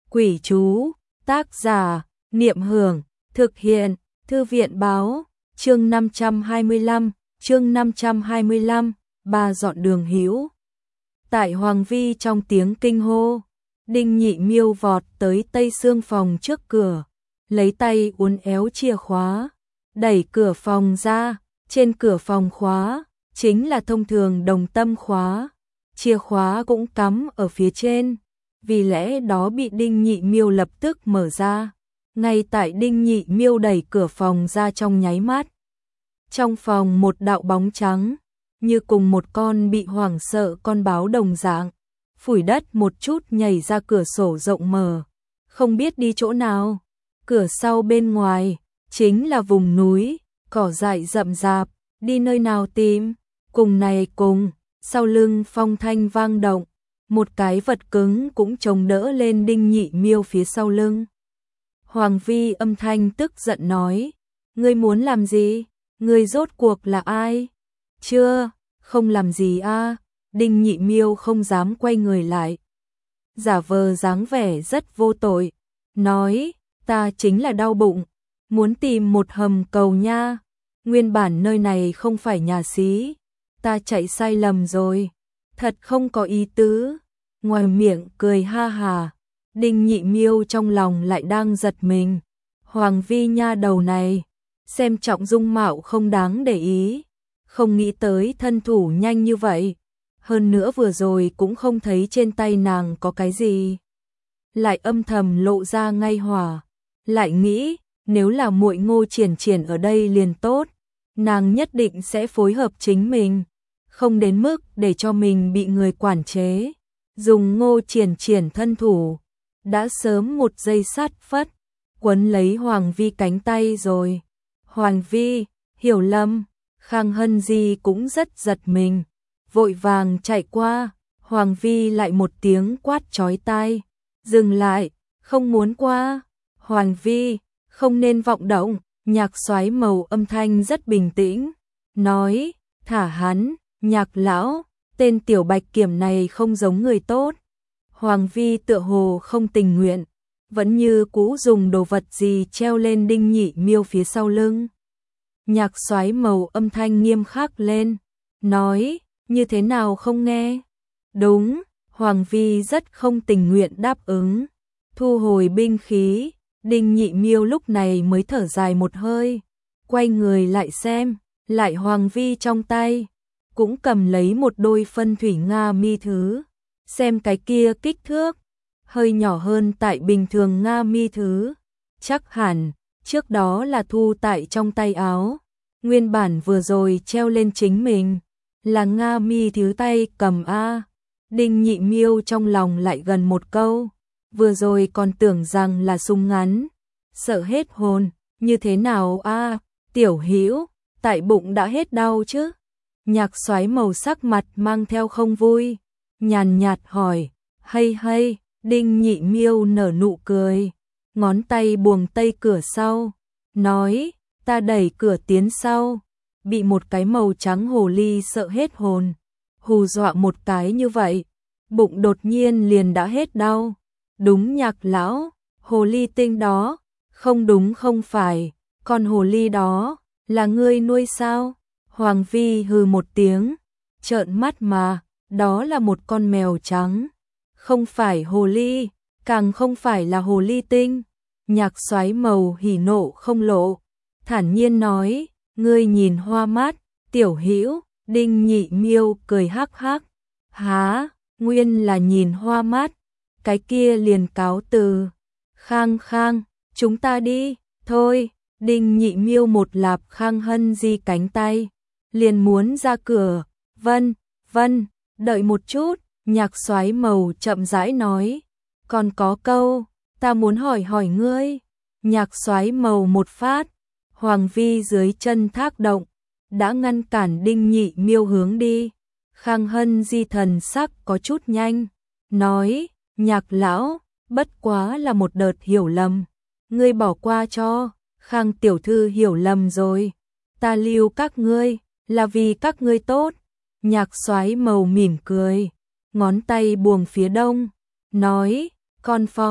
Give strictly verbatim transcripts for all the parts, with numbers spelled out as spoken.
Quỷ chú, tác giả, Niệm Hưởng, thực hiện, Thư viện báo, chương năm trăm hai mươi lăm, chương năm trăm hai mươi lăm, ba dọn đường hữu. Tại Hoàng Vi trong tiếng kinh hô, Đinh Nhị Miêu vọt tới tây xương phòng trước cửa, lấy tay uốn éo chìa khóa, đẩy cửa phòng ra, trên cửa phòng khóa, chính là thông thường đồng tâm khóa, chìa khóa cũng cắm ở phía trên, vì lẽ đó bị Đinh Nhị Miêu lập tức mở ra. Ngay tại Đinh Nhị Miêu đẩy cửa phòng ra trong nháy mắt, trong phòng một đạo bóng trắng, như cùng một con bị hoảng sợ con báo đồng dạng, phủi đất một chút nhảy ra cửa sổ rộng mở, không biết đi chỗ nào. Cửa sau bên ngoài, chính là vùng núi, cỏ dại rậm rạp, đi nơi nào tìm, cùng này cùng, sau lưng phong thanh vang động, một cái vật cứng cũng chống đỡ lên Đinh Nhị Miêu phía sau lưng. Hoàng Vi âm thanh tức giận nói, ngươi muốn làm gì, ngươi rốt cuộc là ai? Chưa, không làm gì a. À? Đinh Nhị Miêu không dám quay người lại, giả vờ dáng vẻ rất vô tội, nói, ta chính là đau bụng, muốn tìm một hầm cầu nha, nguyên bản nơi này không phải nhà xí, ta chạy sai lầm rồi, thật không có ý tứ. Ngoài miệng cười ha hà, Đinh Nhị Miêu trong lòng lại đang giật mình, Hoàng Vi nha đầu này, xem trọng dung mạo không đáng để ý, không nghĩ tới thân thủ nhanh như vậy, hơn nữa vừa rồi cũng không thấy trên tay nàng có cái gì. Lại âm thầm lộ ra ngay hỏa, lại nghĩ, nếu là muội Ngô Triển Triển ở đây liền tốt, nàng nhất định sẽ phối hợp chính mình, không đến mức để cho mình bị người quản chế. Dùng Ngô Triển Triển thân thủ, đã sớm một giây sát phất, quấn lấy Hoàng Vi cánh tay rồi. Hoàng Vi, hiểu lầm, Khang Hân Di cũng rất giật mình, vội vàng chạy qua, Hoàng Vi lại một tiếng quát chói tai, dừng lại, không muốn qua. Hoàng Vi, không nên vọng động, Nhạc Soái Màu âm thanh rất bình tĩnh, nói, thả hắn, Nhạc lão, tên tiểu bạch kiểm này không giống người tốt. Hoàng Vi tựa hồ không tình nguyện, vẫn như cũ dùng đồ vật gì treo lên Đinh Nhị Miêu phía sau lưng. Nhạc Soái Màu âm thanh nghiêm khắc lên, nói, như thế nào không nghe? Đúng, Hoàng Vi rất không tình nguyện đáp ứng, thu hồi binh khí. Đinh Nhị Miêu lúc này mới thở dài một hơi, quay người lại xem, lại Hoàng Vi trong tay cũng cầm lấy một đôi phân thủy Nga mi thứ, xem cái kia kích thước, hơi nhỏ hơn tại bình thường Nga mi thứ, chắc hẳn, trước đó là thu tại trong tay áo, nguyên bản vừa rồi treo lên chính mình, là Nga mi thứ tay cầm a. Đinh Nhị Miêu trong lòng lại gần một câu, vừa rồi còn tưởng rằng là súng ngắn, sợ hết hồn, như thế nào a, tiểu hữu, tại bụng đã hết đau chứ? Nhạc Soái Màu sắc mặt mang theo không vui, nhàn nhạt hỏi, hay hay, Đinh Nhị Miêu nở nụ cười, ngón tay buồng tây cửa sau, nói, ta đẩy cửa tiến sau, bị một cái màu trắng hồ ly sợ hết hồn, hù dọa một cái như vậy, bụng đột nhiên liền đã hết đau. Đúng Nhạc lão, hồ ly tinh đó, không đúng không phải, con hồ ly đó, là ngươi nuôi sao? Hoàng Vi hừ một tiếng, trợn mắt mà, đó là một con mèo trắng, không phải hồ ly, càng không phải là hồ ly tinh. Nhạc Soái Màu hỉ nộ không lộ, thản nhiên nói, ngươi nhìn hoa mắt, tiểu hữu. Đinh Nhị Miêu cười hắc hắc, há, nguyên là nhìn hoa mắt, cái kia liền cáo từ. Khang Khang, chúng ta đi, thôi. Đinh Nhị Miêu một lạp Khang Hân Di cánh tay, liền muốn ra cửa. Vân, vân, đợi một chút. Nhạc Soái Màu chậm rãi nói, còn có câu, ta muốn hỏi hỏi ngươi. Nhạc Soái Màu một phát, Hoàng Vi dưới chân thác động, đã ngăn cản Đinh Nhị Miêu hướng đi. Khang Hân Di thần sắc có chút nhanh, nói, Nhạc lão, bất quá là một đợt hiểu lầm, ngươi bỏ qua cho. Khang tiểu thư hiểu lầm rồi, ta lưu các ngươi là vì các ngươi tốt. Nhạc Soái Màu mỉm cười, ngón tay buồng phía đông, nói, con Phong,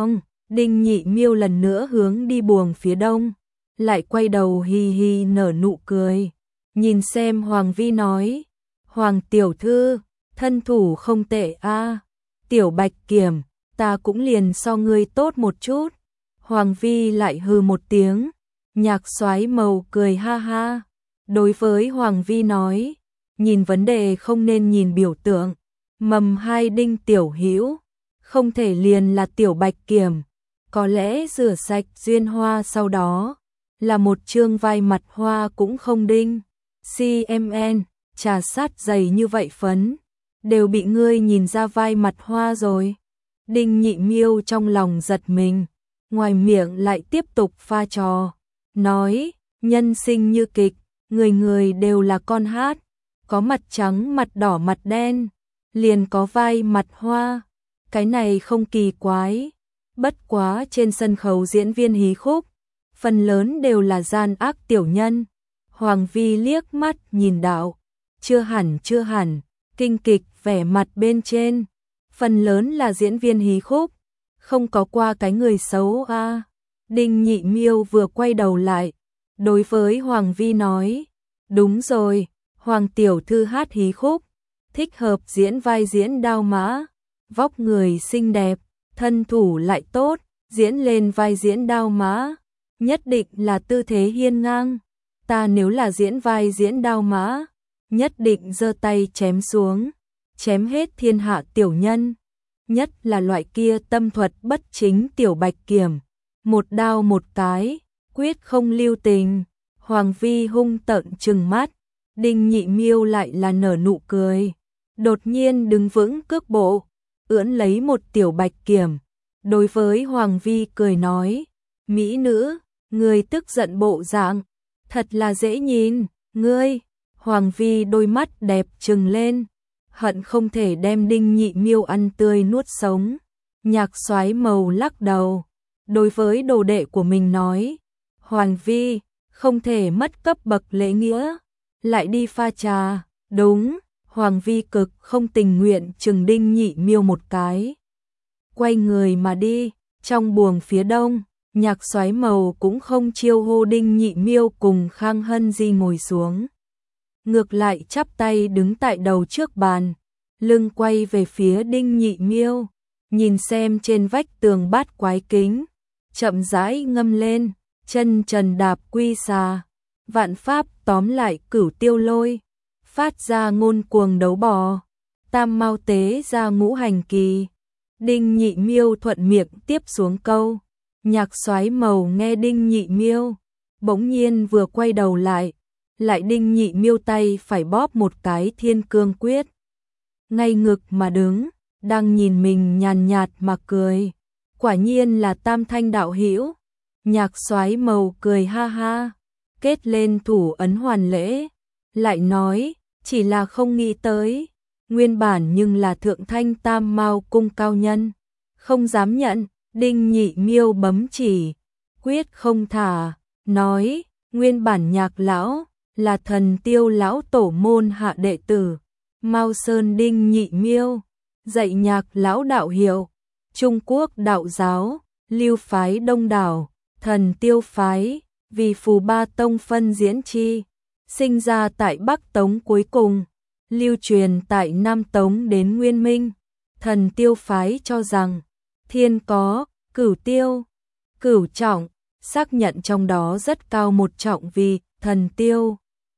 Đinh Nhị Miêu lần nữa hướng đi buồng phía đông, lại quay đầu hi hi nở nụ cười, nhìn xem Hoàng Vi nói, Hoàng tiểu thư, thân thủ không tệ a, Tiểu Bạch Kiểm, ta cũng liền so ngươi tốt một chút. Hoàng Vi lại hừ một tiếng, Nhạc Soái Mầu cười ha ha, đối với Hoàng Vi nói, nhìn vấn đề không nên nhìn biểu tượng, mầm hai Đinh tiểu hữu, không thể liền là Tiểu Bạch Kiểm, có lẽ rửa sạch duyên hoa sau đó, là một chương vai mặt hoa cũng không đinh. xê em en, trà sát dày như vậy phấn, đều bị ngươi nhìn ra vai mặt hoa rồi. Đinh Nhị Miêu trong lòng giật mình, ngoài miệng lại tiếp tục pha trò, nói, nhân sinh như kịch, người người đều là con hát, có mặt trắng mặt đỏ mặt đen, liền có vai mặt hoa, cái này không kỳ quái, bất quá trên sân khấu diễn viên hí khúc, phần lớn đều là gian ác tiểu nhân. Hoàng Vi liếc mắt nhìn đạo, chưa hẳn chưa hẳn, kinh kịch vẻ mặt bên trên, phần lớn là diễn viên hí khúc, không có qua cái người xấu a. À. Đinh Nhị Miêu vừa quay đầu lại, đối với Hoàng Vi nói, đúng rồi, Hoàng tiểu thư hát hí khúc, thích hợp diễn vai diễn đao mã, vóc người xinh đẹp, thân thủ lại tốt, diễn lên vai diễn đao mã, nhất định là tư thế hiên ngang. Ta nếu là diễn vai diễn đao mã, nhất định giơ tay chém xuống, chém hết thiên hạ tiểu nhân, nhất là loại kia tâm thuật bất chính Tiểu Bạch Kiểm, một đao một cái, quyết không lưu tình. Hoàng Vi hung tợn trừng mắt, Đinh Nhị Miêu lại là nở nụ cười, đột nhiên đứng vững cước bộ, ưỡn lấy một Tiểu Bạch Kiểm, đối với Hoàng Vi cười nói, mỹ nữ, người tức giận bộ dạng, thật là dễ nhìn, ngươi. Hoàng Vi đôi mắt đẹp trừng lên, hận không thể đem Đinh Nhị Miêu ăn tươi nuốt sống. Nhạc Soái Mầu lắc đầu, đối với đồ đệ của mình nói, Hoàng Vi, không thể mất cấp bậc lễ nghĩa, lại đi pha trà. Đúng. Hoàng Vi cực không tình nguyện chừng Đinh Nhị Miêu một cái, quay người mà đi. Trong buồng phía đông, Nhạc Soái Mầu cũng không chiêu hô Đinh Nhị Miêu cùng Khang Hân Di ngồi xuống, ngược lại chắp tay đứng tại đầu trước bàn, lưng quay về phía Đinh Nhị Miêu, nhìn xem trên vách tường bát quái kính, chậm rãi ngâm lên, chân trần đạp quy xà, vạn pháp tóm lại cửu tiêu lôi, phát ra ngôn cuồng đấu bò, tam mau tế ra ngũ hành kỳ. Đinh Nhị Miêu thuận miệng tiếp xuống câu, Nhạc Soái Mầu nghe Đinh Nhị Miêu, bỗng nhiên vừa quay đầu lại, lại Đinh Nhị Miêu tay phải bóp một cái thiên cương quyết, ngay ngực mà đứng, đang nhìn mình nhàn nhạt mà cười, quả nhiên là tam thanh đạo hữu. Nhạc Soái Mầu cười ha ha, kết lên thủ ấn hoàn lễ, lại nói, chỉ là không nghĩ tới, nguyên bản nhưng là thượng thanh tam mao cung cao nhân, không dám nhận. Đinh Nhị Miêu bấm chỉ, quyết không thả, nói, nguyên bản Nhạc lão là Thần Tiêu lão tổ môn hạ đệ tử, Mao Sơn Đinh Nhị Miêu, dạy Nhạc lão đạo hiệu, Trung Quốc đạo giáo, lưu phái đông đảo, Thần Tiêu phái, vì phù ba tông phân diễn chi, sinh ra tại Bắc Tống cuối cùng, lưu truyền tại Nam Tống đến Nguyên Minh. Thần Tiêu phái cho rằng, thiên có, cửu tiêu, cửu trọng, xác nhận trong đó rất cao một trọng vì thần tiêu.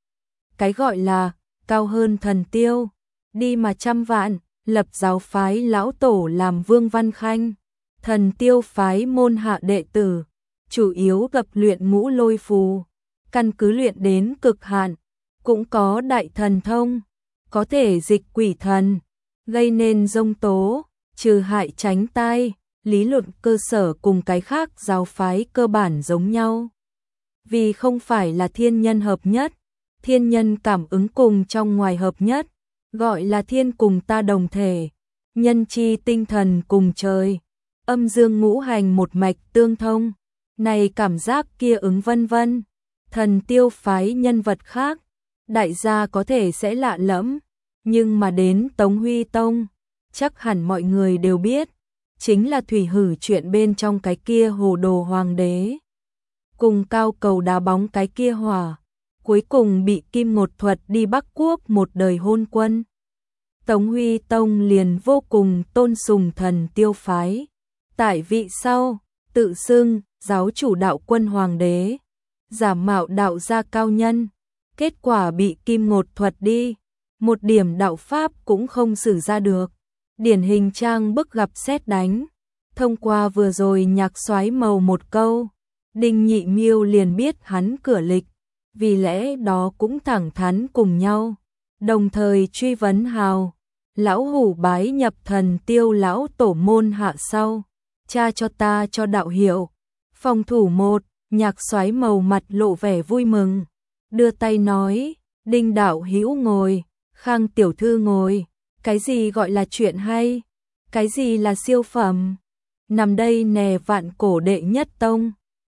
Cái gọi là cao hơn thần tiêu, đi mà trăm vạn, lập giáo phái lão tổ làm Vương Văn Khanh. Thần Tiêu phái môn hạ đệ tử, chủ yếu tập luyện ngũ lôi phù, căn cứ luyện đến cực hạn, cũng có đại thần thông, có thể dịch quỷ thần, gây nên dông tố, trừ hại tránh tai. Lý luận cơ sở cùng cái khác giáo phái cơ bản giống nhau. Vì không phải là thiên nhân hợp nhất, thiên nhân cảm ứng cùng trong ngoài hợp nhất, gọi là thiên cùng ta đồng thể, nhân chi tinh thần cùng trời, âm dương ngũ hành một mạch tương thông, này cảm giác kia ứng vân vân. Thần Tiêu phái nhân vật khác, đại gia có thể sẽ lạ lẫm, nhưng mà đến Tống Huy Tông, chắc hẳn mọi người đều biết. chính là thủy hử chuyện bên trong cái kia hồ đồ hoàng đế. Cùng cao cầu đá bóng cái kia hỏa, cuối cùng bị Kim Ngột Thuật đi Bắc Quốc một đời hôn quân. Tống Huy Tông liền vô cùng tôn sùng Thần Tiêu phái. Tại vị sau, tự xưng giáo chủ đạo quân hoàng đế, giả mạo đạo gia cao nhân, kết quả bị Kim Ngột Thuật đi, một điểm đạo pháp cũng không sử ra được. Điển hình trang bức gặp sét đánh. Thông qua vừa rồi Nhạc Soái Mầu một câu, Đinh Nhị Miêu liền biết hắn cửa lịch, vì lẽ đó cũng thẳng thắn cùng nhau, đồng thời truy vấn hào, lão hủ bái nhập Thần Tiêu lão tổ môn hạ sau, cha cho ta cho đạo hiệu. Phòng thủ một, Nhạc Soái Mầu mặt lộ vẻ vui mừng, đưa tay nói, Đinh đạo hữu ngồi, Khang tiểu thư ngồi, cái gì gọi là chuyện hay, cái gì là siêu phẩm, nằm đây nè vạn cổ đệ nhất tông.